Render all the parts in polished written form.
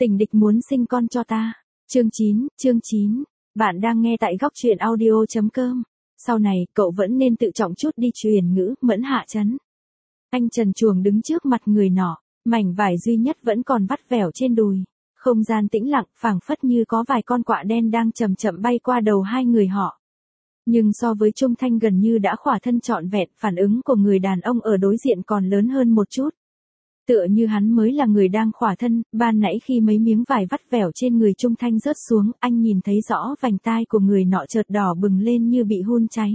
Tình địch muốn sinh con cho ta. Chương 9. Bạn đang nghe tại góc truyện audio.com. Sau này, cậu vẫn nên tự trọng chút đi truyền ngữ, Mẫn hạ chấn. Anh trần truồng đứng trước mặt người nọ, mảnh vải duy nhất vẫn còn vắt vẻo trên đùi. Không gian tĩnh lặng, phảng phất như có vài con quạ đen đang chậm chậm bay qua đầu hai người họ. Nhưng so với Trung Thanh gần như đã khỏa thân trọn vẹn, phản ứng của người đàn ông ở đối diện còn lớn hơn một chút. Tựa như hắn mới là người đang khỏa thân, ban nãy khi mấy miếng vải vắt vẻo trên người Trung Thanh rớt xuống, anh nhìn thấy rõ vành tai của người nọ chợt đỏ bừng lên như bị hun cháy.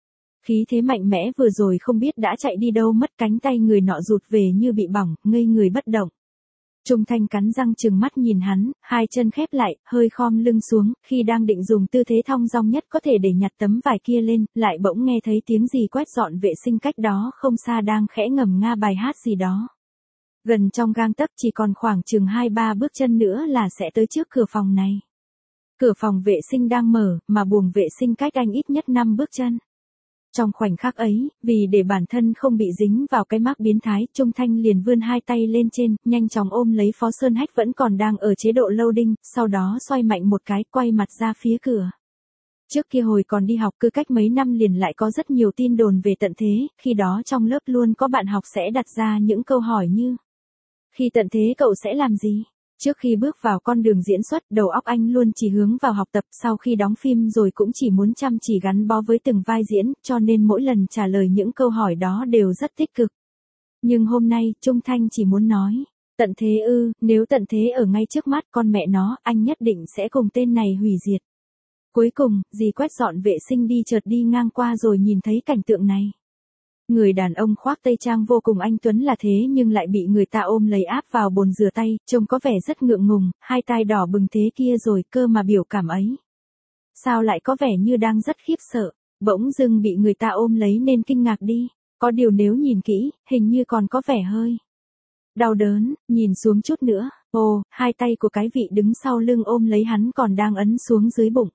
Khí thế mạnh mẽ vừa rồi không biết đã chạy đi đâu mất, cánh tay người nọ rụt về như bị bỏng, ngây người bất động. Trung Thanh cắn răng trừng mắt nhìn hắn, hai chân khép lại, hơi khom lưng xuống, khi đang định dùng tư thế thong dong nhất có thể để nhặt tấm vải kia lên, lại bỗng nghe thấy tiếng gì quét dọn vệ sinh cách đó không xa đang khẽ ngầm nga bài hát gì đó. Gần trong gang tấc, chỉ còn khoảng chừng 2-3 bước chân nữa là sẽ tới trước cửa phòng này. Cửa phòng vệ sinh đang mở, mà buồng vệ sinh cách anh ít nhất 5 bước chân. Trong khoảnh khắc ấy, vì để bản thân không bị dính vào cái mác biến thái, Trung Thanh liền vươn hai tay lên trên, nhanh chóng ôm lấy Phó Sơn Hách vẫn còn đang ở chế độ loading, sau đó xoay mạnh một cái, quay mặt ra phía cửa. Trước kia hồi còn đi học, cứ cách mấy năm liền lại có rất nhiều tin đồn về tận thế, khi đó trong lớp luôn có bạn học sẽ đặt ra những câu hỏi như: khi tận thế cậu sẽ làm gì? Trước khi bước vào con đường diễn xuất, đầu óc anh luôn chỉ hướng vào học tập, sau khi đóng phim rồi cũng chỉ muốn chăm chỉ gắn bó với từng vai diễn, cho nên mỗi lần trả lời những câu hỏi đó đều rất tích cực. Nhưng hôm nay, Trung Thanh chỉ muốn nói, tận thế ư, nếu tận thế ở ngay trước mắt, con mẹ nó, anh nhất định sẽ cùng tên này hủy diệt. Cuối cùng, dì quét dọn vệ sinh đi chợt đi ngang qua rồi nhìn thấy cảnh tượng này. Người đàn ông khoác tây trang vô cùng anh tuấn là thế nhưng lại bị người ta ôm lấy áp vào bồn rửa tay, trông có vẻ rất ngượng ngùng, hai tai đỏ bừng thế kia rồi, cơ mà biểu cảm ấy. Sao lại có vẻ như đang rất khiếp sợ, bỗng dưng bị người ta ôm lấy nên kinh ngạc đi, có điều nếu nhìn kỹ, hình như còn có vẻ hơi đau đớn, nhìn xuống chút nữa, ồ, hai tay của cái vị đứng sau lưng ôm lấy hắn còn đang ấn xuống dưới bụng.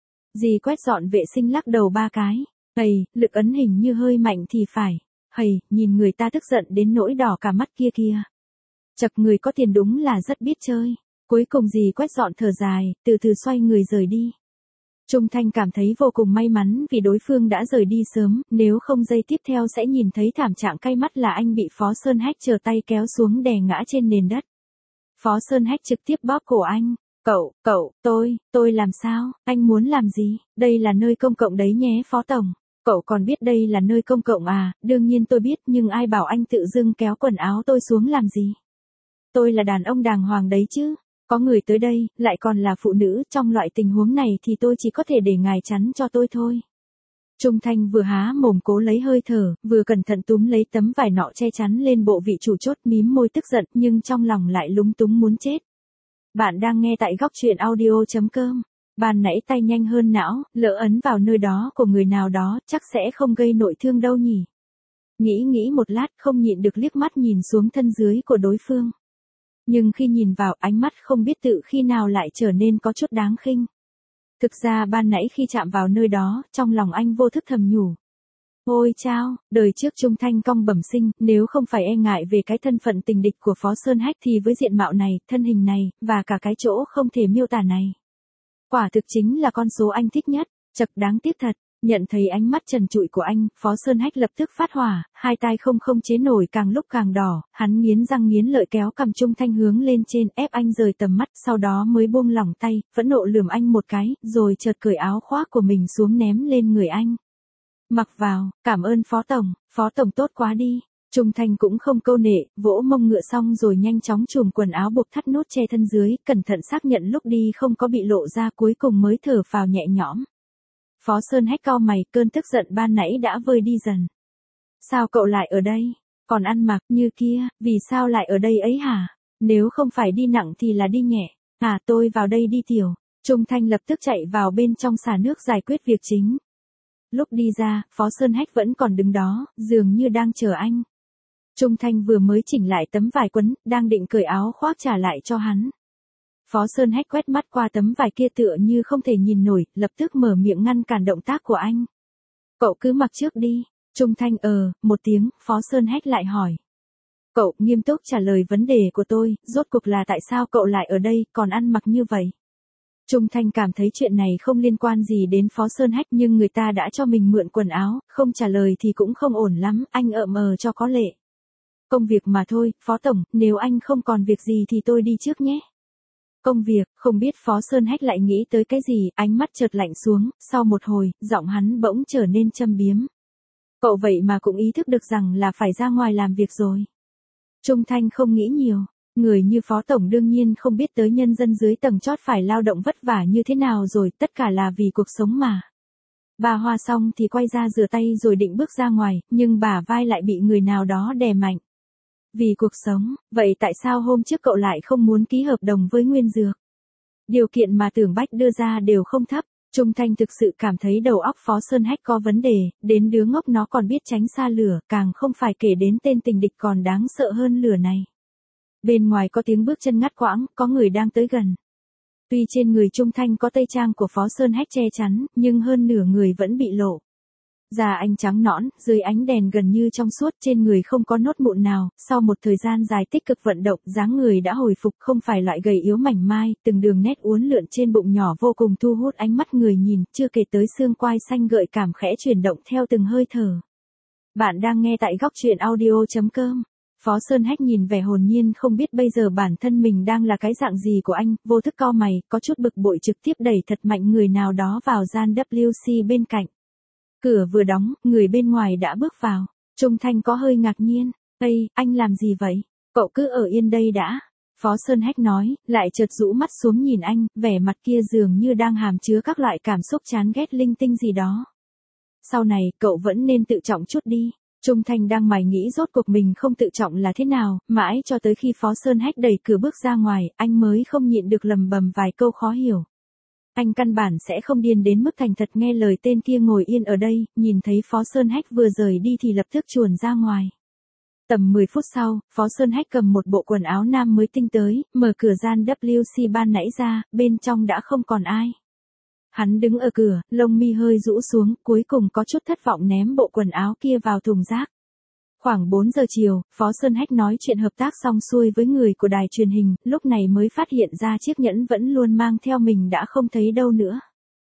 Dì quét dọn vệ sinh lắc đầu 3 cái. Hầy, lực ấn hình như hơi mạnh thì phải. Hầy, nhìn người ta tức giận đến nỗi đỏ cả mắt kia kìa. Chật, người có tiền đúng là rất biết chơi. Cuối cùng dì quét dọn thở dài, từ từ xoay người rời đi. Trung Thanh cảm thấy vô cùng may mắn vì đối phương đã rời đi sớm, nếu không giây tiếp theo sẽ nhìn thấy thảm trạng cay mắt là anh bị Phó Sơn Hách trở tay kéo xuống đè ngã trên nền đất. Phó Sơn Hách trực tiếp bóp cổ anh. Tôi làm sao, anh muốn làm gì, đây là nơi công cộng đấy nhé Phó Tổng. Cậu còn biết đây là nơi công cộng à, đương nhiên tôi biết nhưng ai bảo anh tự dưng kéo quần áo tôi xuống làm gì. Tôi là đàn ông đàng hoàng đấy chứ, có người tới đây, lại còn là phụ nữ, trong loại tình huống này thì tôi chỉ có thể để ngài chắn cho tôi thôi. Trung Thanh vừa há mồm cố lấy hơi thở, vừa cẩn thận túm lấy tấm vải nọ che chắn lên bộ vị chủ chốt, mím môi tức giận nhưng trong lòng lại lúng túng muốn chết. Bạn đang nghe tại góc truyện audio.com. Ban nãy tay nhanh hơn não, lỡ ấn vào nơi đó của người nào đó, chắc sẽ không gây nội thương đâu nhỉ. Nghĩ một lát không nhịn được liếc mắt nhìn xuống thân dưới của đối phương. Nhưng khi nhìn vào, ánh mắt không biết tự khi nào lại trở nên có chút đáng khinh. Thực ra ban nãy khi chạm vào nơi đó, trong lòng anh vô thức thầm nhủ. Ôi chao, đời trước Trung Thanh cong bẩm sinh, nếu không phải e ngại về cái thân phận tình địch của Phó Sơn Hách thì với diện mạo này, thân hình này, và cả cái chỗ không thể miêu tả này. Quả thực chính là con số anh thích nhất, chật đáng tiếc thật, nhận thấy ánh mắt trần trụi của anh, Phó Sơn Hách lập tức phát hỏa, hai tai không chế nổi càng lúc càng đỏ, hắn nghiến răng nghiến lợi kéo cằm Trung Thanh hướng lên trên ép anh rời tầm mắt, sau đó mới buông lỏng tay, phẫn nộ lườm anh một cái, rồi chợt cởi áo khoác của mình xuống ném lên người anh. Mặc vào, cảm ơn Phó Tổng tốt quá đi. Trung Thanh cũng không câu nệ, vỗ mông ngựa xong rồi nhanh chóng chùm quần áo buộc thắt nút che thân dưới, cẩn thận xác nhận lúc đi không có bị lộ ra cuối cùng mới thở phào nhẹ nhõm. Phó Sơn Hách cau mày, cơn tức giận ban nãy đã vơi đi dần. Sao cậu lại ở đây? Còn ăn mặc như kia, vì sao lại ở đây ấy hả? Nếu không phải đi nặng thì là đi nhẹ. À tôi vào đây đi tiểu. Trung Thanh lập tức chạy vào bên trong xả nước giải quyết việc chính. Lúc đi ra, Phó Sơn Hách vẫn còn đứng đó, dường như đang chờ anh. Trung Thanh vừa mới chỉnh lại tấm vải quấn, đang định cởi áo khoác trả lại cho hắn. Phó Sơn Hách quét mắt qua tấm vải kia tựa như không thể nhìn nổi, lập tức mở miệng ngăn cản động tác của anh. Cậu cứ mặc trước đi. Trung Thanh một tiếng, Phó Sơn Hách lại hỏi. Cậu nghiêm túc trả lời vấn đề của tôi, rốt cuộc là tại sao cậu lại ở đây, còn ăn mặc như vậy? Trung Thanh cảm thấy chuyện này không liên quan gì đến Phó Sơn Hách nhưng người ta đã cho mình mượn quần áo, không trả lời thì cũng không ổn lắm, anh cho có lệ. Công việc mà thôi, Phó Tổng, nếu anh không còn việc gì thì tôi đi trước nhé. Công việc, không biết Phó Sơn Hách lại nghĩ tới cái gì, ánh mắt chợt lạnh xuống, sau một hồi, giọng hắn bỗng trở nên châm biếm. Cậu vậy mà cũng ý thức được rằng là phải ra ngoài làm việc rồi. Trung Thanh không nghĩ nhiều, người như Phó Tổng đương nhiên không biết tới nhân dân dưới tầng chót phải lao động vất vả như thế nào rồi, tất cả là vì cuộc sống mà. Bà Hoa xong thì quay ra rửa tay rồi định bước ra ngoài, nhưng bả vai lại bị người nào đó đè mạnh. Vì cuộc sống, vậy tại sao hôm trước cậu lại không muốn ký hợp đồng với Nguyên Dược? Điều kiện mà Tưởng Bách đưa ra đều không thấp. Trung Thanh thực sự cảm thấy đầu óc Phó Sơn Hách có vấn đề, đến đứa ngốc nó còn biết tránh xa lửa, càng không phải kể đến tên tình địch còn đáng sợ hơn lửa này. Bên ngoài có tiếng bước chân ngắt quãng, có người đang tới gần. Tuy trên người Trung Thanh có tây trang của Phó Sơn Hách che chắn, nhưng hơn nửa người vẫn bị lộ. Da anh trắng nõn, dưới ánh đèn gần như trong suốt, trên người không có nốt mụn nào, sau một thời gian dài tích cực vận động, dáng người đã hồi phục, không phải loại gầy yếu mảnh mai, từng đường nét uốn lượn trên bụng nhỏ vô cùng thu hút ánh mắt người nhìn, chưa kể tới xương quai xanh gợi cảm khẽ chuyển động theo từng hơi thở. Bạn đang nghe tại góc truyện audio.com. Phó Sơn Hách nhìn vẻ hồn nhiên không biết bây giờ bản thân mình đang là cái dạng gì của anh, vô thức cau mày, có chút bực bội trực tiếp đẩy thật mạnh người nào đó vào gian WC bên cạnh. Cửa vừa đóng, người bên ngoài đã bước vào. Trung Thanh có hơi ngạc nhiên. Ây, anh làm gì vậy? Cậu cứ ở yên đây đã. Phó Sơn Hách nói, lại chợt rũ mắt xuống nhìn anh, vẻ mặt kia dường như đang hàm chứa các loại cảm xúc chán ghét linh tinh gì đó. Sau này, cậu vẫn nên tự trọng chút đi. Trung Thanh đang mải nghĩ rốt cuộc mình không tự trọng là thế nào, mãi cho tới khi Phó Sơn Hách đẩy cửa bước ra ngoài, anh mới không nhịn được lầm bầm vài câu khó hiểu. Anh căn bản sẽ không điên đến mức thành thật nghe lời tên kia ngồi yên ở đây, nhìn thấy Phó Sơn Hách vừa rời đi thì lập tức chuồn ra ngoài. Tầm 10 phút sau, Phó Sơn Hách cầm một bộ quần áo nam mới tinh tới, mở cửa gian WC ban nãy ra, bên trong đã không còn ai. Hắn đứng ở cửa, lông mi hơi rũ xuống, cuối cùng có chút thất vọng ném bộ quần áo kia vào thùng rác. Khoảng 4 giờ chiều, Phó Sơn Hách nói chuyện hợp tác xong xuôi với người của đài truyền hình, lúc này mới phát hiện ra chiếc nhẫn vẫn luôn mang theo mình đã không thấy đâu nữa.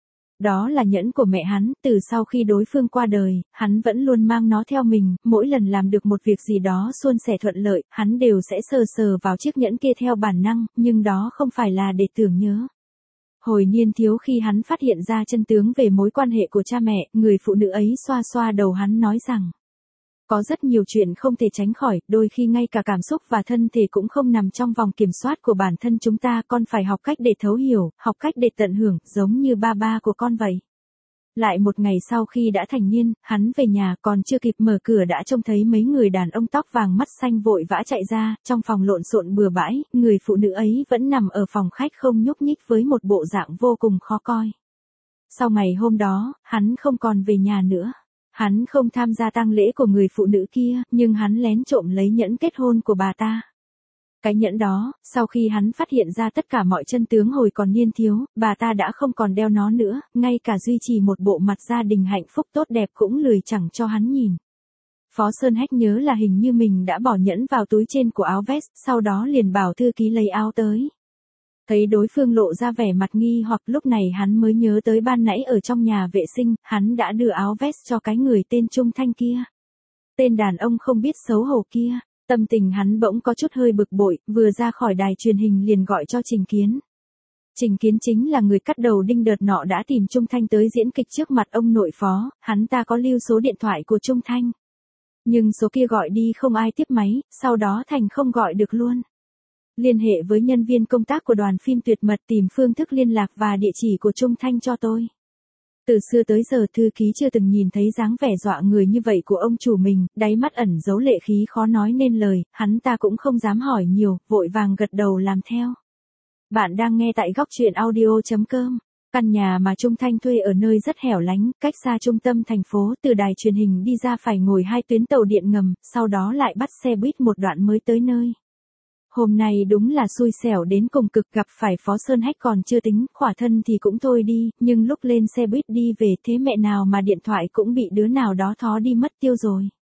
Đó là nhẫn của mẹ hắn, từ sau khi đối phương qua đời, hắn vẫn luôn mang nó theo mình, mỗi lần làm được một việc gì đó suôn sẻ thuận lợi, hắn đều sẽ sờ sờ vào chiếc nhẫn kia theo bản năng, nhưng đó không phải là để tưởng nhớ. Hồi niên thiếu khi hắn phát hiện ra chân tướng về mối quan hệ của cha mẹ, người phụ nữ ấy xoa xoa đầu hắn nói rằng, có rất nhiều chuyện không thể tránh khỏi, đôi khi ngay cả cảm xúc và thân thể cũng không nằm trong vòng kiểm soát của bản thân chúng ta, con phải học cách để thấu hiểu, học cách để tận hưởng, giống như ba của con vậy. Lại một ngày sau khi đã thành niên, hắn về nhà còn chưa kịp mở cửa đã trông thấy mấy người đàn ông tóc vàng mắt xanh vội vã chạy ra, trong phòng lộn xộn bừa bãi, người phụ nữ ấy vẫn nằm ở phòng khách không nhúc nhích với một bộ dạng vô cùng khó coi. Sau ngày hôm đó, hắn không còn về nhà nữa. Hắn không tham gia tang lễ của người phụ nữ kia, nhưng hắn lén trộm lấy nhẫn kết hôn của bà ta. Cái nhẫn đó, sau khi hắn phát hiện ra tất cả mọi chân tướng hồi còn niên thiếu, bà ta đã không còn đeo nó nữa, ngay cả duy trì một bộ mặt gia đình hạnh phúc tốt đẹp cũng lười chẳng cho hắn nhìn. Phó Sơn Hách nhớ là hình như mình đã bỏ nhẫn vào túi trên của áo vest, sau đó liền bảo thư ký lấy áo tới. Thấy đối phương lộ ra vẻ mặt nghi hoặc lúc này hắn mới nhớ tới ban nãy ở trong nhà vệ sinh, hắn đã đưa áo vest cho cái người tên Trung Thanh kia. Tên đàn ông không biết xấu hổ kia, tâm tình hắn bỗng có chút hơi bực bội, vừa ra khỏi đài truyền hình liền gọi cho Trình Kiến. Trình Kiến chính là người cắt đầu đinh đợt nọ đã tìm Trung Thanh tới diễn kịch trước mặt ông nội Phó, hắn ta có lưu số điện thoại của Trung Thanh. Nhưng số kia gọi đi không ai tiếp máy, sau đó Thành không gọi được luôn. Liên hệ với nhân viên công tác của đoàn phim Tuyệt Mật tìm phương thức liên lạc và địa chỉ của Trung Thanh cho tôi. Từ xưa tới giờ thư ký chưa từng nhìn thấy dáng vẻ dọa người như vậy của ông chủ mình, đáy mắt ẩn giấu lệ khí khó nói nên lời, hắn ta cũng không dám hỏi nhiều, vội vàng gật đầu làm theo. Bạn đang nghe tại góc truyện audio.com. Căn nhà mà Trung Thanh thuê ở nơi rất hẻo lánh, cách xa trung tâm thành phố, từ đài truyền hình đi ra phải ngồi 2 tuyến tàu điện ngầm, sau đó lại bắt xe buýt một đoạn mới tới nơi. Hôm nay đúng là xui xẻo đến cùng cực, gặp phải Phó Sơn Hách còn chưa tính, khỏa thân thì cũng thôi đi, nhưng lúc lên xe buýt đi về thế mẹ nào mà điện thoại cũng bị đứa nào đó thó đi mất tiêu rồi.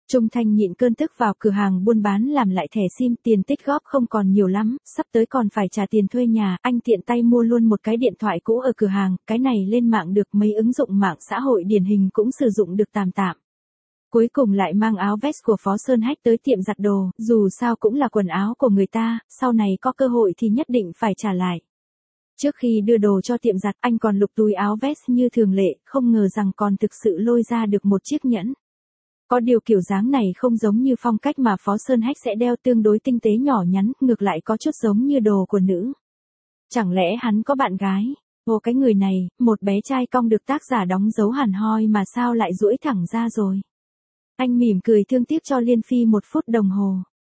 Trung Thanh nhịn cơn tức vào cửa hàng buôn bán làm lại thẻ sim, tiền tích góp không còn nhiều lắm, sắp tới còn phải trả tiền thuê nhà, anh tiện tay mua luôn một cái điện thoại cũ ở cửa hàng, cái này lên mạng được, mấy ứng dụng mạng xã hội điển hình cũng sử dụng được tạm tạm. Cuối cùng lại mang áo vest của Phó Sơn Hách tới tiệm giặt đồ, dù sao cũng là quần áo của người ta, sau này có cơ hội thì nhất định phải trả lại. Trước khi đưa đồ cho tiệm giặt, anh còn lục túi áo vest như thường lệ, không ngờ rằng còn thực sự lôi ra được một chiếc nhẫn. Có điều kiểu dáng này không giống như phong cách mà Phó Sơn Hách sẽ đeo, tương đối tinh tế nhỏ nhắn, ngược lại có chút giống như đồ của nữ. Chẳng lẽ hắn có bạn gái? Ồ, cái người này, một bé trai cong được tác giả đóng dấu hẳn hoi mà sao lại duỗi thẳng ra rồi. Anh mỉm cười thương tiếc cho Liên Phi 1 phút đồng hồ.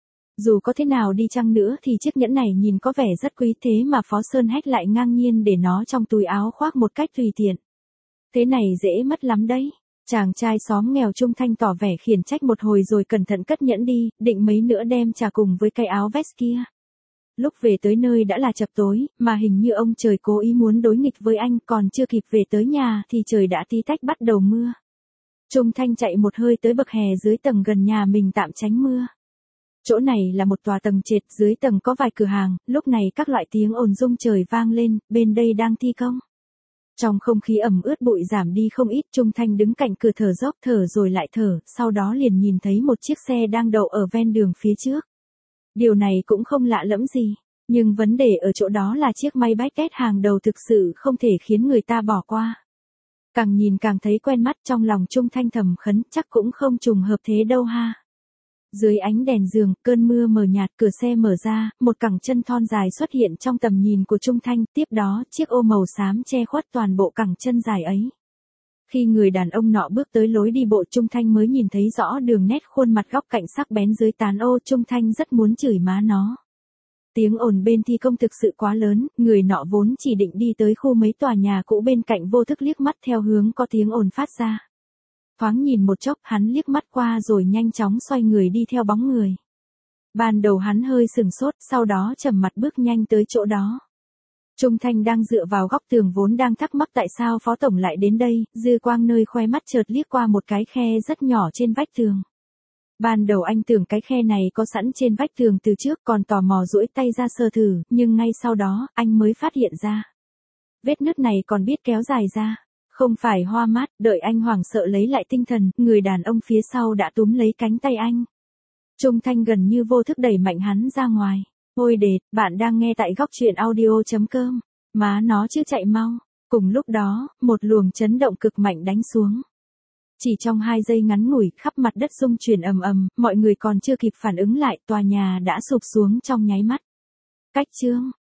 Dù có thế nào đi chăng nữa thì chiếc nhẫn này nhìn có vẻ rất quý, thế mà Phó Sơn Hách lại ngang nhiên để nó trong túi áo khoác một cách tùy tiện. Thế này dễ mất lắm đấy. Chàng trai xóm nghèo Trung Thanh tỏ vẻ khiển trách một hồi rồi cẩn thận cất nhẫn đi, định mấy nữa đem trả cùng với cái áo vest kia. Lúc về tới nơi đã là chập tối, mà hình như ông trời cố ý muốn đối nghịch với anh, còn chưa kịp về tới nhà thì trời đã tí tách bắt đầu mưa. Trung Thanh chạy một hơi tới bậc hè dưới tầng gần nhà mình tạm tránh mưa. Chỗ này là một tòa tầng trệt, dưới tầng có vài cửa hàng, lúc này các loại tiếng ồn rung trời vang lên, bên đây đang thi công. Trong không khí ẩm ướt bụi giảm đi không ít, Trung Thanh đứng cạnh cửa thở dốc, thở rồi lại thở, sau đó liền nhìn thấy một chiếc xe đang đậu ở ven đường phía trước. Điều này cũng không lạ lẫm gì, nhưng vấn đề ở chỗ đó là chiếc Maybach S hàng đầu thực sự không thể khiến người ta bỏ qua. Càng nhìn càng thấy quen mắt, trong lòng Trung Thanh thầm khấn, chắc cũng không trùng hợp thế đâu ha. Dưới ánh đèn giường, cơn mưa mờ nhạt, cửa xe mở ra, một cẳng chân thon dài xuất hiện trong tầm nhìn của Trung Thanh, tiếp đó, chiếc ô màu xám che khuất toàn bộ cẳng chân dài ấy. Khi người đàn ông nọ bước tới lối đi bộ, Trung Thanh mới nhìn thấy rõ đường nét khuôn mặt góc cạnh sắc bén dưới tán ô. Trung Thanh rất muốn chửi má nó. Tiếng ồn bên thi công thực sự quá lớn, người nọ vốn chỉ định đi tới khu mấy tòa nhà cũ bên cạnh, vô thức liếc mắt theo hướng có tiếng ồn phát ra. Thoáng nhìn một chốc, hắn liếc mắt qua rồi nhanh chóng xoay người đi theo bóng người. Ban đầu hắn hơi sừng sốt, sau đó trầm mặt bước nhanh tới chỗ đó. Trung Thanh đang dựa vào góc tường vốn đang thắc mắc tại sao Phó Tổng lại đến đây, dư quang nơi khoe mắt chợt liếc qua một cái khe rất nhỏ trên vách tường. Ban đầu anh tưởng cái khe này có sẵn trên vách tường từ trước, còn tò mò duỗi tay ra sờ thử, nhưng ngay sau đó, anh mới phát hiện ra. Vết nứt này còn biết kéo dài ra. Không phải hoa mát, đợi anh hoảng sợ lấy lại tinh thần, người đàn ông phía sau đã túm lấy cánh tay anh. Trung Thanh gần như vô thức đẩy mạnh hắn ra ngoài. Ôi đệt, bạn đang nghe tại góc truyện audio.com. Má nó chứ, chạy mau. Cùng lúc đó, một luồng chấn động cực mạnh đánh xuống. Chỉ trong 2 giây ngắn ngủi, khắp mặt đất rung chuyển ầm ầm, mọi người còn chưa kịp phản ứng lại, tòa nhà đã sụp xuống trong nháy mắt. Cách chương.